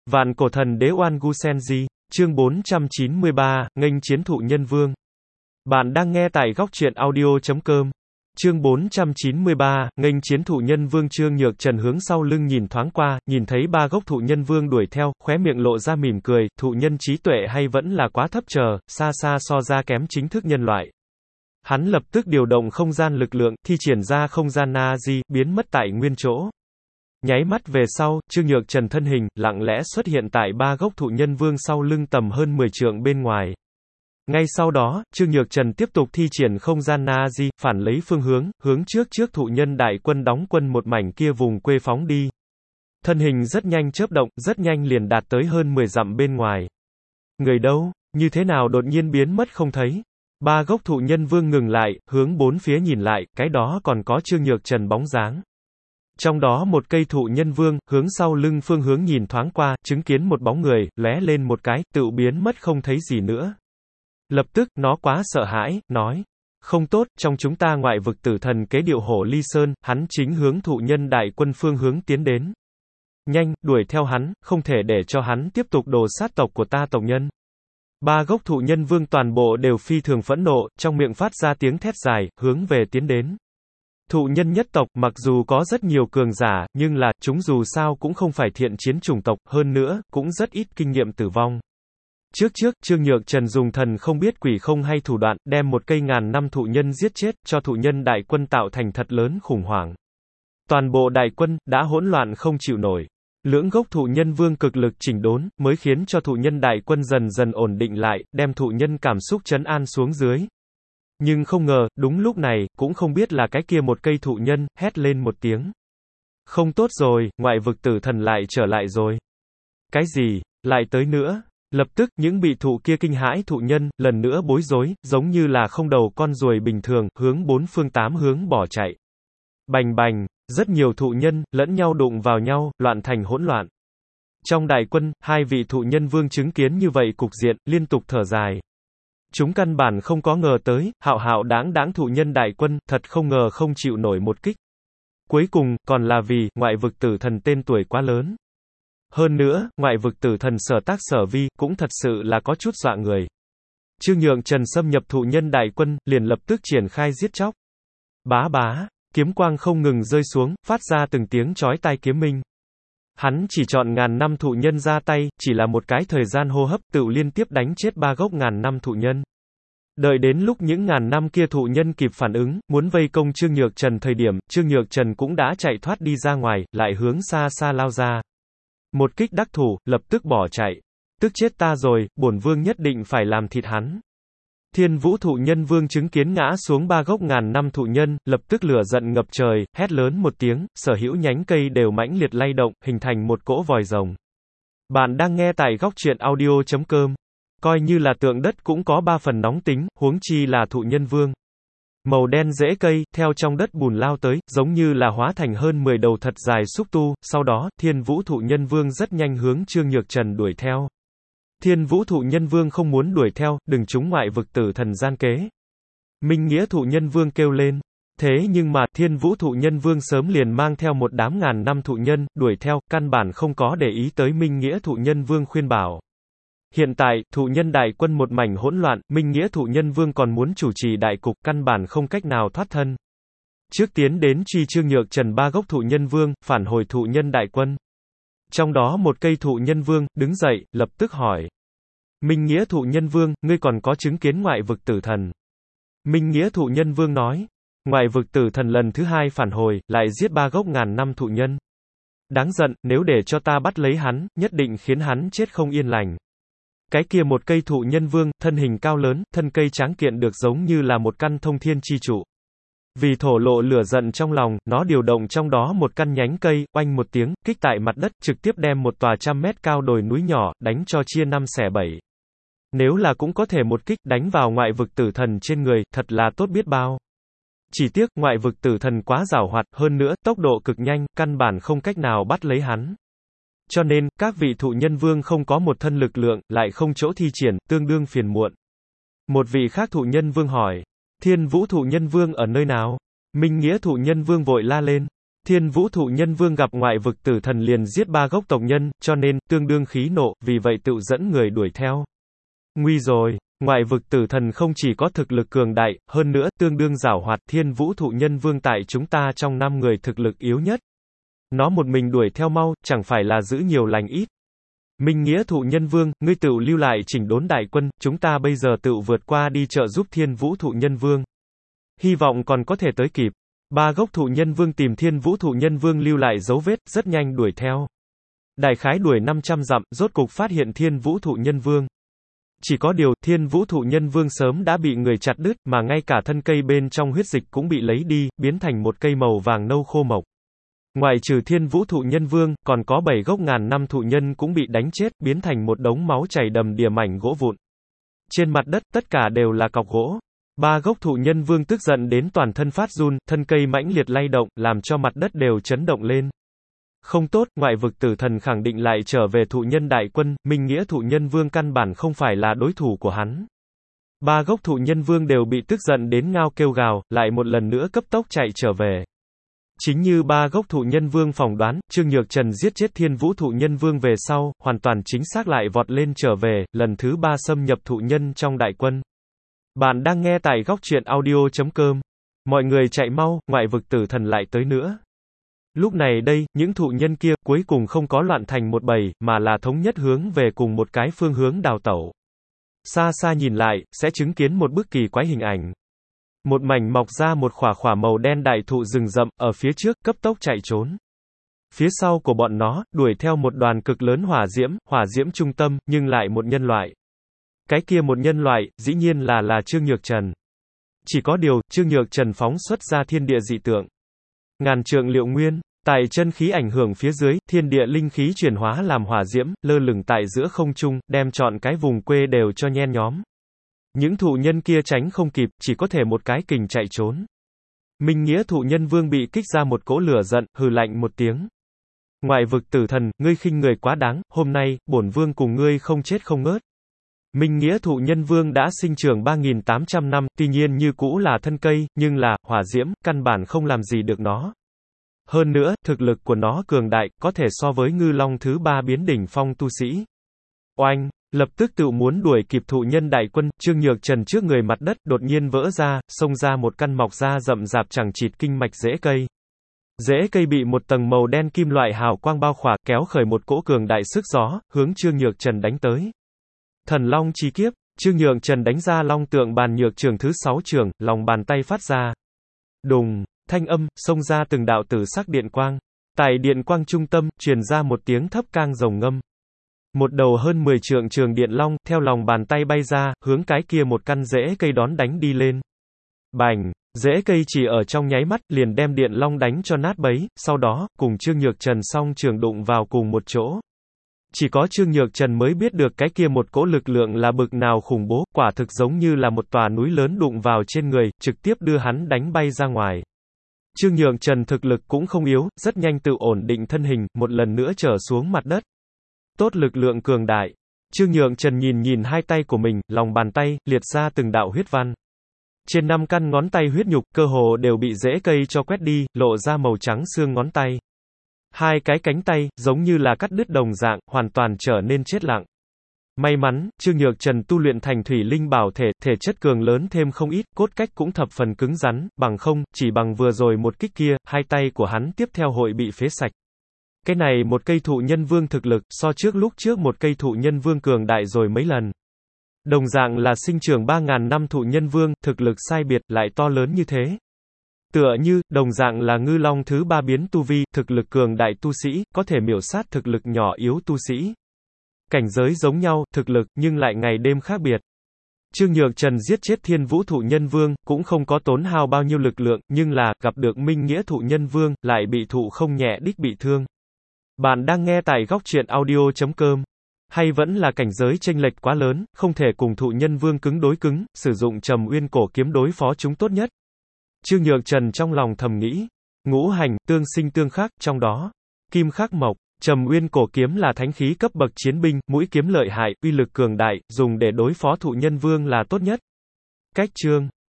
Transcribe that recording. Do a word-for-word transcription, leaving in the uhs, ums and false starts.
Vạn cổ thần đế Oan Gu Senji, chương bốn trăm chín mươi ba, nghênh chiến thụ nhân vương. Bạn đang nghe tại góc truyện audio chấm com. Chương bốn trăm chín mươi ba, nghênh chiến thụ nhân vương. Trương Nhược Trần hướng sau lưng nhìn thoáng qua, nhìn thấy ba gốc thụ nhân vương đuổi theo, khóe miệng lộ ra mỉm cười, thụ nhân trí tuệ hay vẫn là quá thấp chờ, xa xa so ra kém chính thức nhân loại. Hắn lập tức điều động không gian lực lượng, thi triển ra không gian Na-di, biến mất tại nguyên chỗ. Nháy mắt về sau, Trương Nhược Trần thân hình, lặng lẽ xuất hiện tại ba gốc thụ nhân vương sau lưng tầm hơn mười trượng bên ngoài. Ngay sau đó, Trương Nhược Trần tiếp tục thi triển không gian Na-di, phản lấy phương hướng, hướng trước trước thụ nhân đại quân đóng quân một mảnh kia vùng quê phóng đi. Thân hình rất nhanh chớp động, rất nhanh liền đạt tới hơn mười dặm bên ngoài. Người đâu? Như thế nào đột nhiên biến mất không thấy? Ba gốc thụ nhân vương ngừng lại, hướng bốn phía nhìn lại, cái đó còn có Trương Nhược Trần bóng dáng. Trong đó một cây thụ nhân vương, hướng sau lưng phương hướng nhìn thoáng qua, chứng kiến một bóng người, lóe lên một cái, tự biến mất không thấy gì nữa. Lập tức, nó quá sợ hãi, nói, không tốt, trong chúng ta ngoại vực tử thần kế điệu hổ ly sơn, hắn chính hướng thụ nhân đại quân phương hướng tiến đến. Nhanh, đuổi theo hắn, không thể để cho hắn tiếp tục đồ sát tộc của ta tộc nhân. Ba gốc thụ nhân vương toàn bộ đều phi thường phẫn nộ, trong miệng phát ra tiếng thét dài, hướng về tiến đến. Thụ nhân nhất tộc, mặc dù có rất nhiều cường giả, nhưng là, chúng dù sao cũng không phải thiện chiến chủng tộc, hơn nữa, cũng rất ít kinh nghiệm tử vong. Trước trước, Trương Nhược Trần dùng thần không biết quỷ không hay thủ đoạn, đem một cây ngàn năm thụ nhân giết chết, cho thụ nhân đại quân tạo thành thật lớn khủng hoảng. Toàn bộ đại quân, đã hỗn loạn không chịu nổi. Lưỡng gốc thụ nhân vương cực lực chỉnh đốn, mới khiến cho thụ nhân đại quân dần dần ổn định lại, đem thụ nhân cảm xúc trấn an xuống dưới. Nhưng không ngờ, đúng lúc này, cũng không biết là cái kia một cây thụ nhân, hét lên một tiếng. Không tốt rồi, ngoại vực tử thần lại trở lại rồi. Cái gì, lại tới nữa? Lập tức, những bị thụ kia kinh hãi thụ nhân, lần nữa bối rối, giống như là không đầu con ruồi bình thường, hướng bốn phương tám hướng bỏ chạy. Bành bành, rất nhiều thụ nhân, lẫn nhau đụng vào nhau, loạn thành hỗn loạn. Trong đại quân, hai vị thụ nhân vương chứng kiến như vậy cục diện, liên tục thở dài. Chúng căn bản không có ngờ tới, hạo hạo đáng đáng thụ nhân đại quân, thật không ngờ không chịu nổi một kích. Cuối cùng, còn là vì, ngoại vực tử thần tên tuổi quá lớn. Hơn nữa, ngoại vực tử thần sở tác sở vi, cũng thật sự là có chút dọa người. Trương Nhược Trần xâm nhập thụ nhân đại quân, liền lập tức triển khai giết chóc. Bá bá, kiếm quang không ngừng rơi xuống, phát ra từng tiếng chói tai kiếm minh. Hắn chỉ chọn ngàn năm thụ nhân ra tay, chỉ là một cái thời gian hô hấp, tự liên tiếp đánh chết ba gốc ngàn năm thụ nhân. Đợi đến lúc những ngàn năm kia thụ nhân kịp phản ứng, muốn vây công Trương Nhược Trần thời điểm, Trương Nhược Trần cũng đã chạy thoát đi ra ngoài, lại hướng xa xa lao ra. Một kích đắc thủ, lập tức bỏ chạy. Tức chết ta rồi, bổn vương nhất định phải làm thịt hắn. Thiên Vũ thụ nhân vương chứng kiến ngã xuống ba gốc ngàn năm thụ nhân, lập tức lửa giận ngập trời, hét lớn một tiếng, sở hữu nhánh cây đều mãnh liệt lay động, hình thành một cỗ vòi rồng. Bạn đang nghe tại góc truyện audio chấm com. Coi như là tượng đất cũng có ba phần nóng tính, huống chi là thụ nhân vương. Màu đen rễ cây, theo trong đất bùn lao tới, giống như là hóa thành hơn mười đầu thật dài xúc tu, sau đó, Thiên Vũ thụ nhân vương rất nhanh hướng Trương Nhược Trần đuổi theo. Thiên Vũ thụ nhân vương không muốn đuổi theo, đừng trúng ngoại vực tử thần gian kế. Minh Nghĩa thụ nhân vương kêu lên. Thế nhưng mà, Thiên Vũ thụ nhân vương sớm liền mang theo một đám ngàn năm thụ nhân, đuổi theo, căn bản không có để ý tới Minh Nghĩa thụ nhân vương khuyên bảo. Hiện tại, thụ nhân đại quân một mảnh hỗn loạn, Minh Nghĩa thụ nhân vương còn muốn chủ trì đại cục, căn bản không cách nào thoát thân. Trước tiến đến truy Trương Nhược Trần ba gốc thụ nhân vương, phản hồi thụ nhân đại quân. Trong đó một cây thụ nhân vương, đứng dậy, lập tức hỏi. Minh Nghĩa thụ nhân vương, ngươi còn có chứng kiến ngoại vực tử thần? Minh Nghĩa thụ nhân vương nói. Ngoại vực tử thần lần thứ hai phản hồi, lại giết ba gốc ngàn năm thụ nhân. Đáng giận, nếu để cho ta bắt lấy hắn, nhất định khiến hắn chết không yên lành. Cái kia một cây thụ nhân vương, thân hình cao lớn, thân cây tráng kiện được giống như là một căn thông thiên chi trụ. Vì thổ lộ lửa giận trong lòng, nó điều động trong đó một căn nhánh cây, oanh một tiếng, kích tại mặt đất, trực tiếp đem một tòa trăm mét cao đồi núi nhỏ, đánh cho chia năm xẻ bảy. Nếu là cũng có thể một kích đánh vào ngoại vực tử thần trên người, thật là tốt biết bao. Chỉ tiếc, ngoại vực tử thần quá giàu hoạt, hơn nữa, tốc độ cực nhanh, căn bản không cách nào bắt lấy hắn. Cho nên, các vị thụ nhân vương không có một thân lực lượng, lại không chỗ thi triển, tương đương phiền muộn. Một vị khác thụ nhân vương hỏi, Thiên Vũ thụ nhân vương ở nơi nào? Minh Nghĩa thụ nhân vương vội la lên. Thiên Vũ Thụ Nhân Vương gặp ngoại vực tử thần liền giết ba gốc tộc nhân, cho nên, tương đương khí nộ, vì vậy tự dẫn người đuổi theo. Nguy rồi, ngoại vực tử thần không chỉ có thực lực cường đại, hơn nữa, tương đương giảo hoạt, Thiên Vũ Thụ Nhân Vương tại chúng ta trong năm người thực lực yếu nhất. Nó một mình đuổi theo mau, chẳng phải là giữ nhiều lành ít. Minh Nghĩa Thụ Nhân Vương, ngươi tự lưu lại chỉnh đốn đại quân, chúng ta bây giờ tự vượt qua đi trợ giúp Thiên Vũ Thụ Nhân Vương. Hy vọng còn có thể tới kịp. Ba gốc Thụ Nhân Vương tìm Thiên Vũ Thụ Nhân Vương lưu lại dấu vết, rất nhanh đuổi theo. Đại khái đuổi năm trăm dặm, rốt cục phát hiện Thiên Vũ Thụ Nhân Vương. Chỉ có điều, Thiên Vũ Thụ Nhân Vương sớm đã bị người chặt đứt, mà ngay cả thân cây bên trong huyết dịch cũng bị lấy đi, biến thành một cây màu vàng nâu khô mộc. Ngoại trừ Thiên Vũ Thụ Nhân Vương, còn có bảy gốc ngàn năm thụ nhân cũng bị đánh chết, biến thành một đống máu chảy đầm đìa mảnh gỗ vụn. Trên mặt đất, tất cả đều là cọc gỗ. Ba gốc Thụ Nhân Vương tức giận đến toàn thân phát run, thân cây mãnh liệt lay động, làm cho mặt đất đều chấn động lên. Không tốt, ngoại vực tử thần khẳng định lại trở về thụ nhân đại quân, Minh Nghĩa Thụ Nhân Vương căn bản không phải là đối thủ của hắn. Ba gốc Thụ Nhân Vương đều bị tức giận đến ngao kêu gào, lại một lần nữa cấp tốc chạy trở về. Chính như ba gốc Thụ Nhân Vương phỏng đoán, Trương Nhược Trần giết chết Thiên Vũ Thụ Nhân Vương về sau, hoàn toàn chính xác lại vọt lên trở về, lần thứ ba xâm nhập thụ nhân trong đại quân. Bạn đang nghe tại góc truyện audio chấm com. Mọi người chạy mau, ngoại vực tử thần lại tới nữa. Lúc này đây, những thụ nhân kia, cuối cùng không có loạn thành một bầy, mà là thống nhất hướng về cùng một cái phương hướng đào tẩu. Xa xa nhìn lại, sẽ chứng kiến một bức kỳ quái hình ảnh. Một mảnh mọc ra một khỏa khỏa màu đen đại thụ rừng rậm, ở phía trước, cấp tốc chạy trốn. Phía sau của bọn nó, đuổi theo một đoàn cực lớn hỏa diễm, hỏa diễm trung tâm, nhưng lại một nhân loại. Cái kia một nhân loại, dĩ nhiên là là Trương Nhược Trần. Chỉ có điều, Trương Nhược Trần phóng xuất ra thiên địa dị tượng. Ngàn trượng liệu nguyên, tại chân khí ảnh hưởng phía dưới, thiên địa linh khí chuyển hóa làm hỏa diễm, lơ lửng tại giữa không trung, đem trọn cái vùng quê đều cho nhen nhóm. Những thụ nhân kia tránh không kịp, chỉ có thể một cái kình chạy trốn. Minh Nghĩa Thụ Nhân Vương bị kích ra một cỗ lửa giận, hừ lạnh một tiếng. Ngoại vực tử thần, ngươi khinh người quá đáng, hôm nay, bổn vương cùng ngươi không chết không ngớt. Minh Nghĩa Thụ Nhân Vương đã sinh trưởng ba nghìn tám trăm năm, tuy nhiên như cũ là thân cây, nhưng là, hỏa diễm, căn bản không làm gì được nó. Hơn nữa, thực lực của nó cường đại, có thể so với ngư long thứ ba biến đỉnh phong tu sĩ. Oanh! Lập tức tự muốn đuổi kịp thụ nhân đại quân, Trương Nhược Trần trước người mặt đất, đột nhiên vỡ ra, xông ra một căn mọc ra rậm rạp chẳng chịt kinh mạch rễ cây. Rễ cây bị một tầng màu đen kim loại hào quang bao khỏa, kéo khởi một cỗ cường đại sức gió, hướng Trương Nhược Trần đánh tới. Thần Long chi kiếp, Trương Nhược Trần đánh ra long tượng bàn nhược trường thứ sáu trường, lòng bàn tay phát ra. Đùng, thanh âm, xông ra từng đạo tử sắc điện quang. Tại điện quang trung tâm, truyền ra một tiếng thấp cang rồng ngâm. Một đầu hơn mười trượng trường điện long, theo lòng bàn tay bay ra, hướng cái kia một căn rễ cây đón đánh đi lên. Bành, rễ cây chỉ ở trong nháy mắt, liền đem điện long đánh cho nát bấy, sau đó, cùng Trương Nhược Trần song trường đụng vào cùng một chỗ. Chỉ có Trương Nhược Trần mới biết được cái kia một cỗ lực lượng là bực nào khủng bố, quả thực giống như là một tòa núi lớn đụng vào trên người, trực tiếp đưa hắn đánh bay ra ngoài. Trương Nhược Trần thực lực cũng không yếu, rất nhanh tự ổn định thân hình, một lần nữa trở xuống mặt đất. Tốt lực lượng cường đại. Trương Nhược Trần nhìn nhìn hai tay của mình, lòng bàn tay, liệt ra từng đạo huyết văn. Trên năm căn ngón tay huyết nhục, cơ hồ đều bị rễ cây cho quét đi, lộ ra màu trắng xương ngón tay. Hai cái cánh tay, giống như là cắt đứt đồng dạng, hoàn toàn trở nên chết lặng. May mắn, Trương Nhược Trần tu luyện thành thủy linh bảo thể, thể chất cường lớn thêm không ít, cốt cách cũng thập phần cứng rắn, bằng không, chỉ bằng vừa rồi một kích kia, hai tay của hắn tiếp theo hội bị phế sạch. Cái này một cây thụ nhân vương thực lực, so trước lúc trước một cây thụ nhân vương cường đại rồi mấy lần. Đồng dạng là sinh trưởng ba ngàn năm thụ nhân vương, thực lực sai biệt, lại to lớn như thế. Tựa như, đồng dạng là ngư long thứ ba biến tu vi, thực lực cường đại tu sĩ, có thể miểu sát thực lực nhỏ yếu tu sĩ. Cảnh giới giống nhau, thực lực, nhưng lại ngày đêm khác biệt. Trương Nhược Trần giết chết Thiên Vũ Thụ Nhân Vương, cũng không có tốn hao bao nhiêu lực lượng, nhưng là, gặp được Minh Nghĩa Thụ Nhân Vương, lại bị thụ không nhẹ đích bị thương. Bạn đang nghe tại góc truyện audio chấm com. Hay vẫn là cảnh giới chênh lệch quá lớn, không thể cùng thụ nhân vương cứng đối cứng, sử dụng Trầm Uyên cổ kiếm đối phó chúng tốt nhất. Trương Nhược Trần trong lòng thầm nghĩ, ngũ hành, tương sinh tương khắc, trong đó, kim khắc mộc, Trầm Uyên cổ kiếm là thánh khí cấp bậc chiến binh, mũi kiếm lợi hại, uy lực cường đại, dùng để đối phó thụ nhân vương là tốt nhất. Cách chương,